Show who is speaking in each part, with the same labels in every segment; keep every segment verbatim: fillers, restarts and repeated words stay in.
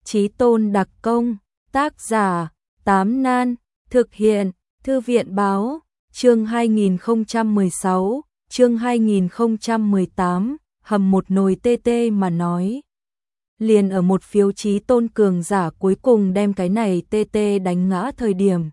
Speaker 1: Chí Tôn đặc công, tác giả, Tám Nan, thực hiện, Thư viện báo, chương hai nghìn không trăm mười sáu, chương hai nghìn không trăm mười tám, hầm một nồi tê tê mà nói. Liền ở một phiếu Chí Tôn cường giả cuối cùng đem cái này tê tê đánh ngã thời điểm.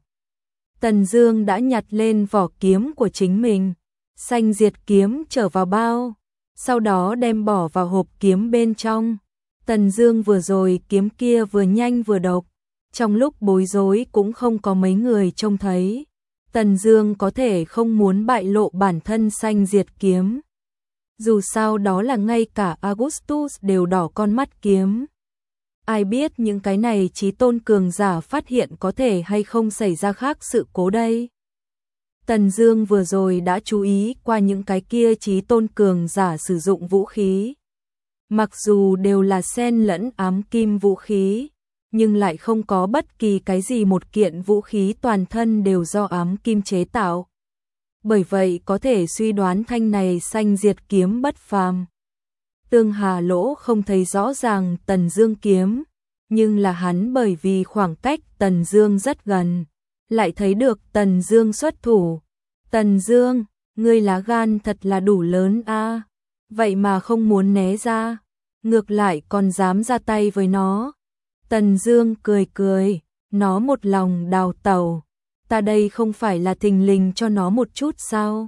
Speaker 1: Tần Dương đã nhặt lên vỏ kiếm của chính mình, xanh diệt kiếm trở vào bao, sau đó đem bỏ vào hộp kiếm bên trong. Tần Dương vừa rồi kiếm kia vừa nhanh vừa độc, trong lúc bối rối cũng không có mấy người trông thấy. Tần Dương có thể không muốn bại lộ bản thân xanh diệt kiếm. Dù sao đó là ngay cả Augustus đều đỏ con mắt kiếm. Ai biết những cái này Chí Tôn cường giả phát hiện có thể hay không xảy ra khác sự cố đây. Tần Dương vừa rồi đã chú ý qua những cái kia Chí Tôn cường giả sử dụng vũ khí. Mặc dù đều là xen lẫn ám kim vũ khí, nhưng lại không có bất kỳ cái gì một kiện vũ khí toàn thân đều do ám kim chế tạo. Bởi vậy có thể suy đoán thanh này xanh diệt kiếm bất phàm. Tương Hà Lỗ không thấy rõ ràng Tần Dương kiếm, nhưng là hắn bởi vì khoảng cách Tần Dương rất gần, lại thấy được Tần Dương xuất thủ. Tần Dương, ngươi lá gan thật là đủ lớn a, vậy mà không muốn né ra, ngược lại còn dám ra tay với nó. Tần Dương cười cười, nó một lòng đào tẩu, ta đây không phải là thình lình cho nó một chút sao?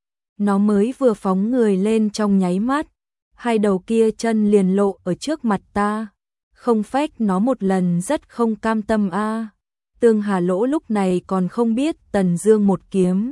Speaker 1: Nó mới vừa phóng người lên trong nháy mắt, hai đầu kia chân liền lộ ở trước mặt ta, không phách nó một lần rất không cam tâm a. Tương Hà Lỗ lúc này còn không biết Tần Dương một kiếm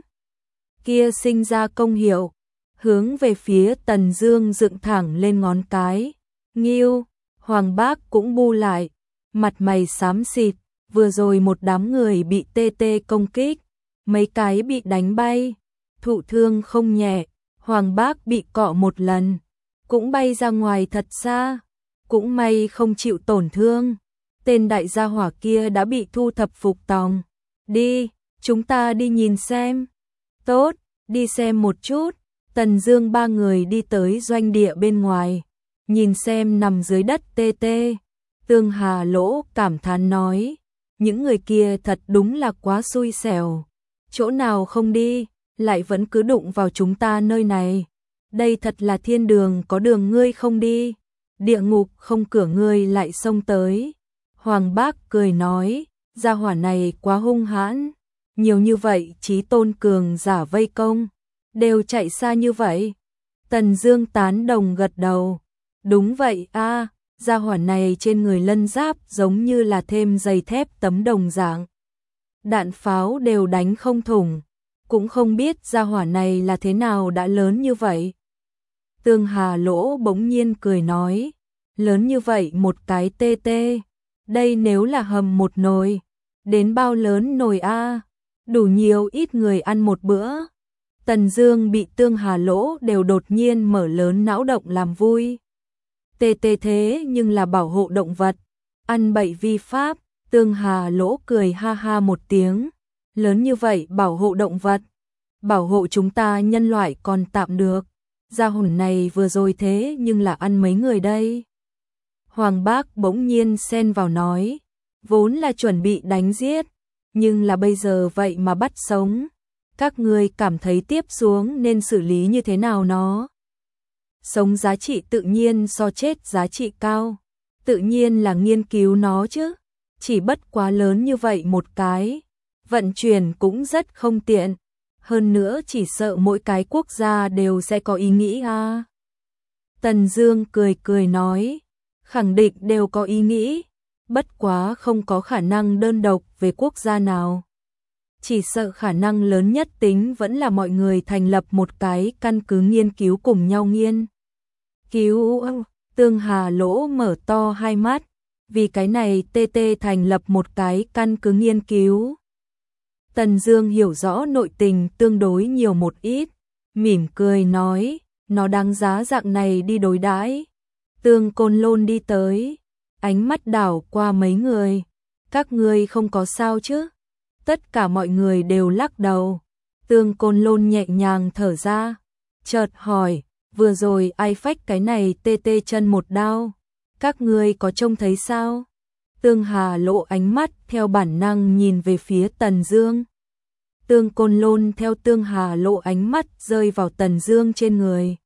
Speaker 1: kia sinh ra công hiệu, hướng về phía Tần Dương dựng thẳng lên ngón cái. Nghiêu, Hoàng Bác cũng bu lại, mặt mày xám xịt, vừa rồi một đám người bị tê tê công kích, mấy cái bị đánh bay, thụ thương không nhẹ, Hoàng Bác bị cọ một lần, cũng bay ra ngoài thật xa, cũng may không chịu tổn thương. Tên đại gia hỏa kia đã bị thu thập phục tòng. Đi, chúng ta đi nhìn xem. Tốt, đi xem một chút. Tần Dương ba người đi tới doanh địa bên ngoài, nhìn xem nằm dưới đất tê tê. Tương Hà Lỗ cảm thán nói, những người kia thật đúng là quá xui xẻo, chỗ nào không đi, lại vẫn cứ đụng vào chúng ta nơi này. Đây thật là thiên đường có đường ngươi không đi, địa ngục không cửa ngươi lại xông tới. Hoàng Bác cười nói, gia hỏa này quá hung hãn, nhiều như vậy Chí Tôn cường giả vây công, đều chạy xa như vậy. Tần Dương tán đồng gật đầu, đúng vậy a, gia hỏa này trên người lân giáp giống như là thêm dày thép tấm đồng dạng, đạn pháo đều đánh không thủng, cũng không biết gia hỏa này là thế nào đã lớn như vậy. Tương Hà Lỗ bỗng nhiên cười nói, lớn như vậy một cái tê tê, đây nếu là hầm một nồi, đến bao lớn nồi a, đủ nhiều ít người ăn một bữa. Tần Dương bị Tương Hà Lỗ đều đột nhiên mở lớn não động làm vui. Tê tê thế nhưng là bảo hộ động vật, ăn bậy vi pháp. Tương Hà Lỗ cười ha ha một tiếng, lớn như vậy bảo hộ động vật, bảo hộ chúng ta nhân loại còn tạm được, gia hỏa này vừa rồi thế nhưng là ăn mấy người đây. Hoàng Bác bỗng nhiên xen vào nói, vốn là chuẩn bị đánh giết, nhưng là bây giờ vậy mà bắt sống, các ngươi cảm thấy tiếp xuống nên xử lý như thế nào nó? Sống giá trị tự nhiên so chết giá trị cao, tự nhiên là nghiên cứu nó chứ, chỉ bất quá lớn như vậy một cái, vận chuyển cũng rất không tiện, hơn nữa chỉ sợ mỗi cái quốc gia đều sẽ có ý nghĩ a. Tần Dương cười cười nói, khẳng định đều có ý nghĩ, bất quá không có khả năng đơn độc về quốc gia nào. Chỉ sợ khả năng lớn nhất tính vẫn là mọi người thành lập một cái căn cứ nghiên cứu cùng nhau nghiên cứu. Tương Hà Lỗ mở to hai mắt, vì cái này tê tê thành lập một cái căn cứ nghiên cứu. Tần Dương hiểu rõ nội tình tương đối nhiều một ít, mỉm cười nói, nó đáng giá dạng này đi đối đãi. Tương Côn Lôn đi tới, ánh mắt đảo qua mấy người, các ngươi không có sao chứ? Tất cả mọi người đều lắc đầu. Tương Côn Lôn nhẹ nhàng thở ra, chợt hỏi, vừa rồi ai phách cái này tê tê chân một đao, các ngươi có trông thấy sao? Tương Hà lộ ánh mắt theo bản năng nhìn về phía Tần Dương. Tương Côn Lôn theo Tương Hà lộ ánh mắt rơi vào Tần Dương trên người.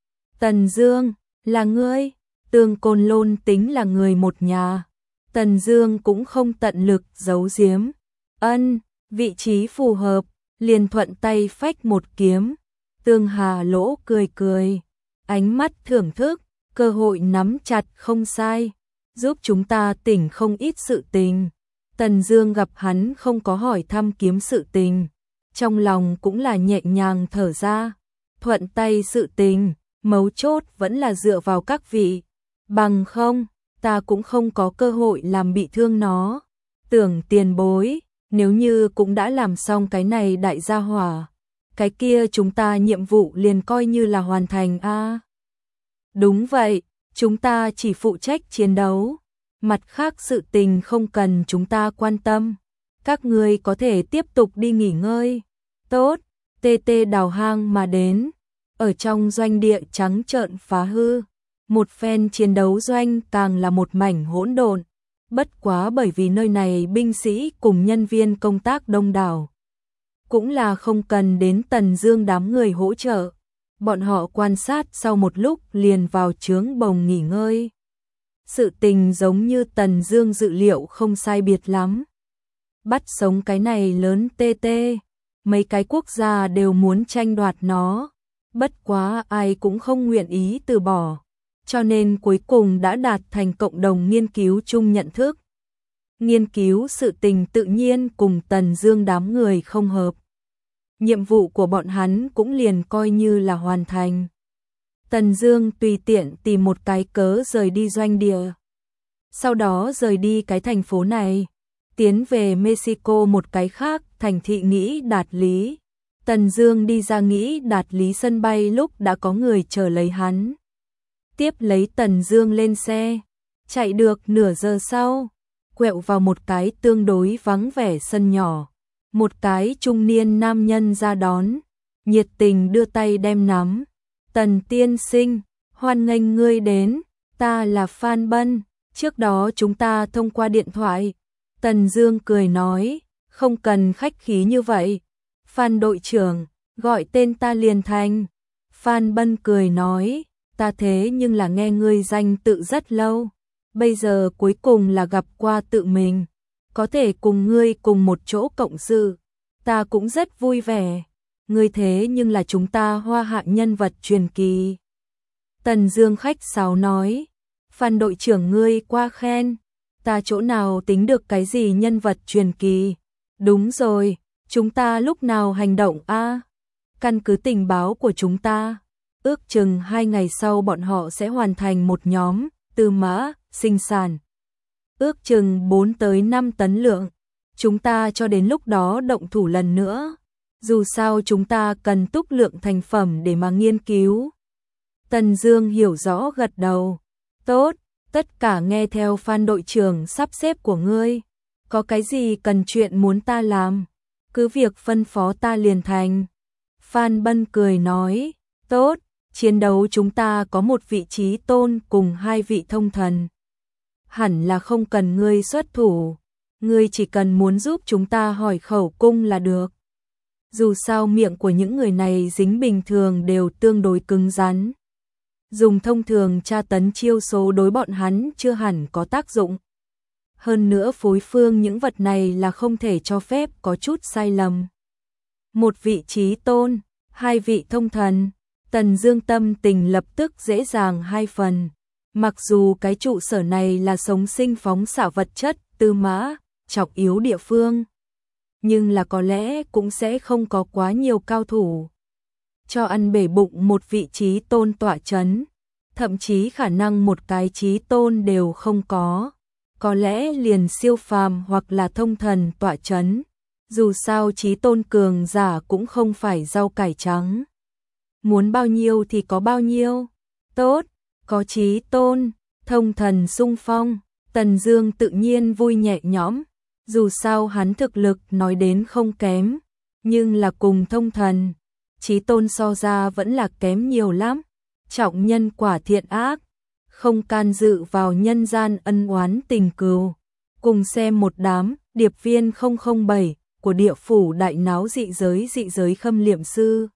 Speaker 1: Tần Dương, là ngươi? Tương Côn Lôn tính là người một nhà. Tần Dương cũng không tận lực giấu giếm. Ân, vị trí phù hợp, liền thuận tay phách một kiếm. Tương Hà lỗ cười cười, ánh mắt thưởng thức, cơ hội nắm chặt không sai, giúp chúng ta tỉnh không ít sự tình. Tần Dương gặp hắn không có hỏi thăm kiếm sự tình, trong lòng cũng là nhẹ nhàng thở ra. Thuận tay sự tình, mấu chốt vẫn là dựa vào các vị, bằng không, ta cũng không có cơ hội làm bị thương nó. Tưởng tiền bối, nếu như cũng đã làm xong cái này đại gia hỏa, cái kia chúng ta nhiệm vụ liền coi như là hoàn thành a. À, đúng vậy, chúng ta chỉ phụ trách chiến đấu, mặt khác sự tình không cần chúng ta quan tâm. Các ngươi có thể tiếp tục đi nghỉ ngơi. Tốt, tê tê đào hang mà đến, ở trong doanh địa trắng trợn phá hư. Một phen chiến đấu doanh càng là một mảnh hỗn độn. Bất quá bởi vì nơi này binh sĩ cùng nhân viên công tác đông đảo, cũng là không cần đến Tần Dương đám người hỗ trợ. Bọn họ quan sát sau một lúc liền vào trướng bồng nghỉ ngơi. Sự tình giống như Tần Dương dự liệu không sai biệt lắm. Bắt sống cái này lớn tê tê, mấy cái quốc gia đều muốn tranh đoạt nó, bất quá ai cũng không nguyện ý từ bỏ, cho nên cuối cùng đã đạt thành cộng đồng nghiên cứu chung nhận thức. Nghiên cứu sự tình tự nhiên cùng Tần Dương đám người không hợp. Nhiệm vụ của bọn hắn cũng liền coi như là hoàn thành. Tần Dương tùy tiện tìm một cái cớ rời đi doanh địa. Sau đó rời đi cái thành phố này, tiến về Mexico một cái khác thành thị Nghĩ Đạt Lý. Tần Dương đi ra Nghĩ Đạt Lý sân bay lúc đã có người chờ lấy hắn. Tiếp lấy Tần Dương lên xe, chạy được nửa giờ sau, quẹo vào một cái tương đối vắng vẻ sân nhỏ. Một cái trung niên nam nhân ra đón, nhiệt tình đưa tay đem nắm. Tần tiên sinh, hoan nghênh ngươi đến, ta là Phan Bân, trước đó chúng ta thông qua điện thoại. Tần Dương cười nói, không cần khách khí như vậy. Phan đội trưởng, gọi tên ta liền thành. Phan Bân cười nói, ta thế nhưng là nghe ngươi danh tự rất lâu, bây giờ cuối cùng là gặp qua tự mình, có thể cùng ngươi cùng một chỗ cộng sự, ta cũng rất vui vẻ. Ngươi thế nhưng là chúng ta Hoa Hạ nhân vật truyền kỳ. Tần Dương khách sáo nói, Phan đội trưởng ngươi qua khen, ta chỗ nào tính được cái gì nhân vật truyền kỳ. Đúng rồi, chúng ta lúc nào hành động a? À? Căn cứ tình báo của chúng ta, ước chừng hai ngày sau bọn họ sẽ hoàn thành một nhóm tư mã sinh sản, ước chừng bốn tới năm tấn lượng. Chúng ta cho đến lúc đó động thủ lần nữa. Dù sao chúng ta cần túc lượng thành phẩm để mà nghiên cứu. Tần Dương hiểu rõ gật đầu. Tốt, tất cả nghe theo Phan đội trưởng sắp xếp của ngươi. Có cái gì cần chuyện muốn ta làm, cứ việc phân phó ta liền thành. Phan Bân cười nói, tốt, chiến đấu chúng ta có một vị trí tôn cùng hai vị thông thần. Hẳn là không cần ngươi xuất thủ, ngươi chỉ cần muốn giúp chúng ta hỏi khẩu cung là được. Dù sao miệng của những người này dính bình thường đều tương đối cứng rắn. Dùng thông thường tra tấn chiêu số đối bọn hắn chưa hẳn có tác dụng. Hơn nữa phối phương những vật này là không thể cho phép có chút sai lầm. Một vị trí tôn, hai vị thông thần, Tần Dương tâm tình lập tức dễ dàng hai phần. Mặc dù cái trụ sở này là sống sinh phóng xạ vật chất, tư mã, trọng yếu địa phương, nhưng là có lẽ cũng sẽ không có quá nhiều cao thủ cho ăn bể bụng một vị trí tôn tọa chấn, thậm chí khả năng một cái trí tôn đều không có, có lẽ liền siêu phàm hoặc là thông thần tọa chấn. Dù sao trí tôn cường giả cũng không phải rau cải trắng, muốn bao nhiêu thì có bao nhiêu. Tốt, có trí tôn, thông thần xung phong, Tần Dương tự nhiên vui nhẹ nhõm. Dù sao hắn thực lực nói đến không kém, nhưng là cùng thông thần, chí tôn so ra vẫn là kém nhiều lắm. Trọng nhân quả thiện ác, không can dự vào nhân gian ân oán tình cừu, Cùng xem một đám điệp viên không không bảy của địa phủ đại náo dị giới dị giới khâm liệm sư.